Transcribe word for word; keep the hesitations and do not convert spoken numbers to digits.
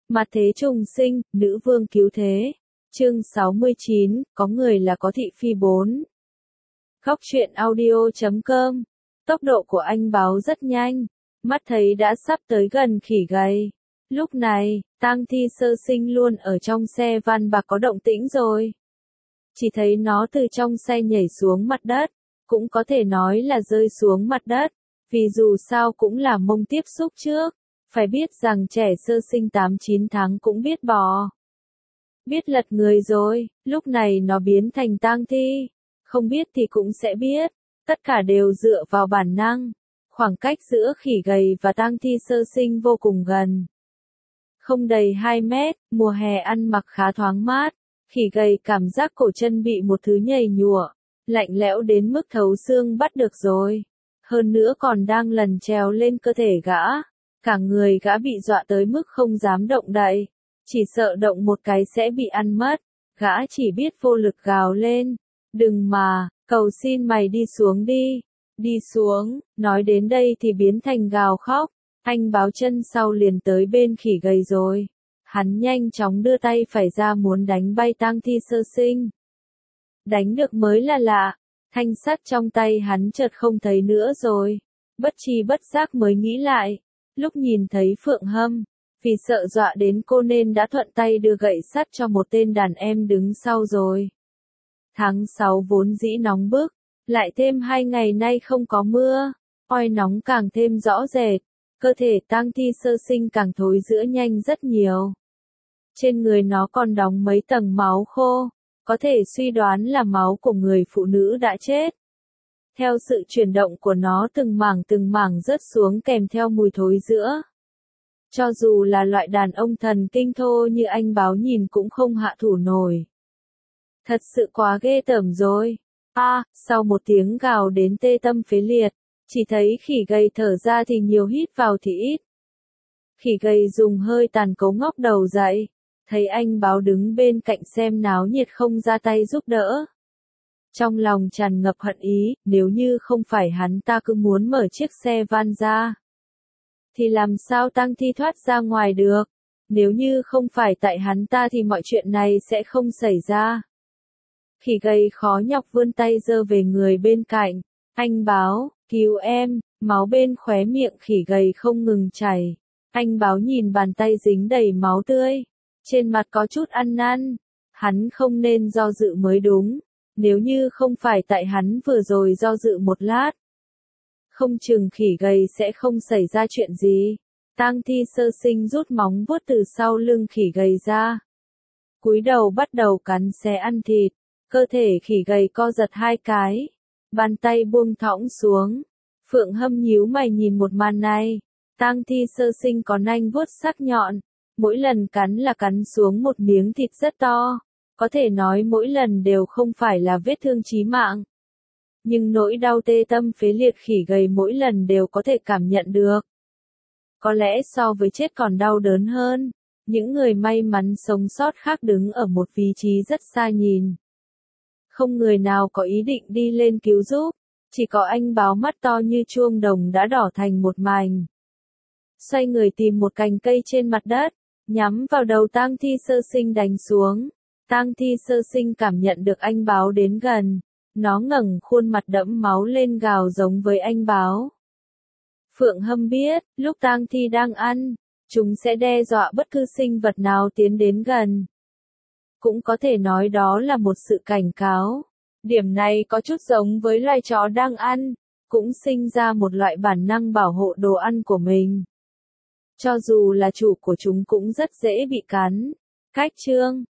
Mặt thế trùng sinh, nữ vương cứu thế. Chương sáu mươi chín, có người là có thị phi bốn. Góc truyện audio chấm com. Tốc độ của anh báo rất nhanh, mắt thấy đã sắp tới gần khỉ gầy. Lúc này, tang thi sơ sinh luôn ở trong xe van bạc có động tĩnh rồi. Chỉ thấy nó từ trong xe nhảy xuống mặt đất, cũng có thể nói là rơi xuống mặt đất, vì dù sao cũng là mông tiếp xúc trước. Phải biết rằng trẻ sơ sinh tám chín tháng cũng biết bò. Biết lật người rồi, lúc này nó biến thành tang thi. Không biết thì cũng sẽ biết, tất cả đều dựa vào bản năng. Khoảng cách giữa khỉ gầy và tang thi sơ sinh vô cùng gần. Không đầy hai mét, mùa hè ăn mặc khá thoáng mát. Khỉ gầy cảm giác cổ chân bị một thứ nhầy nhụa, lạnh lẽo đến mức thấu xương bắt được rồi. Hơn nữa còn đang lần trèo lên cơ thể gã. Cả người gã bị dọa tới mức không dám động đậy, chỉ sợ động một cái sẽ bị ăn mất, gã chỉ biết vô lực gào lên, đừng mà, cầu xin mày đi xuống đi, đi xuống, nói đến đây thì biến thành gào khóc, anh báo chân sau liền tới bên khỉ gầy rồi, hắn nhanh chóng đưa tay phải ra muốn đánh bay tang thi sơ sinh. Đánh được mới là lạ, thanh sắt trong tay hắn chợt không thấy nữa rồi, bất tri bất giác mới nghĩ lại. Lúc nhìn thấy Phượng Hâm, vì sợ dọa đến cô nên đã thuận tay đưa gậy sắt cho một tên đàn em đứng sau rồi. Tháng sáu vốn dĩ nóng bức, lại thêm hai ngày nay không có mưa, oi nóng càng thêm rõ rệt, cơ thể tang thi sơ sinh càng thối rữa nhanh rất nhiều. Trên người nó còn đóng mấy tầng máu khô, có thể suy đoán là máu của người phụ nữ đã chết. Theo sự chuyển động của nó từng mảng từng mảng rớt xuống kèm theo mùi thối rữa. Cho dù là loại đàn ông thần kinh thô như anh báo nhìn cũng không hạ thủ nổi. Thật sự quá ghê tởm rồi. A, à, sau một tiếng gào đến tê tâm phế liệt, chỉ thấy khỉ gầy thở ra thì nhiều hít vào thì ít. Khỉ gầy dùng hơi tàn cấu ngóc đầu dậy, thấy anh báo đứng bên cạnh xem náo nhiệt không ra tay giúp đỡ. Trong lòng tràn ngập hận ý, nếu như không phải hắn ta cứ muốn mở chiếc xe van ra, thì làm sao tang thi thoát ra ngoài được, nếu như không phải tại hắn ta thì mọi chuyện này sẽ không xảy ra. Khỉ gầy khó nhọc vươn tay giơ về người bên cạnh, anh báo, cứu em, máu bên khóe miệng khỉ gầy không ngừng chảy. Anh báo nhìn bàn tay dính đầy máu tươi, trên mặt có chút ăn năn, hắn không nên do dự mới đúng. Nếu như không phải tại hắn vừa rồi do dự một lát, không chừng khỉ gầy sẽ không xảy ra chuyện gì. Tang thi sơ sinh rút móng vuốt từ sau lưng khỉ gầy ra, cúi đầu bắt đầu cắn xé ăn thịt, cơ thể khỉ gầy co giật hai cái, bàn tay buông thõng xuống. Phượng Hâm nhíu mày nhìn một màn này, tang thi sơ sinh có nanh vuốt sắc nhọn, mỗi lần cắn là cắn xuống một miếng thịt rất to. Có thể nói mỗi lần đều không phải là vết thương chí mạng. Nhưng nỗi đau tê tâm phế liệt khỉ gầy mỗi lần đều có thể cảm nhận được. Có lẽ so với chết còn đau đớn hơn. Những người may mắn sống sót khác đứng ở một vị trí rất xa nhìn. Không người nào có ý định đi lên cứu giúp. Chỉ có anh báo mắt to như chuông đồng đã đỏ thành một mảnh. Xoay người tìm một cành cây trên mặt đất, nhắm vào đầu tang thi sơ sinh đánh xuống. Tang thi sơ sinh cảm nhận được anh báo đến gần, nó ngẩng khuôn mặt đẫm máu lên gào giống với anh báo. Phượng Hâm biết, lúc tang thi đang ăn, chúng sẽ đe dọa bất cứ sinh vật nào tiến đến gần. Cũng có thể nói đó là một sự cảnh cáo. Điểm này có chút giống với loài chó đang ăn, cũng sinh ra một loại bản năng bảo hộ đồ ăn của mình. Cho dù là chủ của chúng cũng rất dễ bị cắn. Cách chương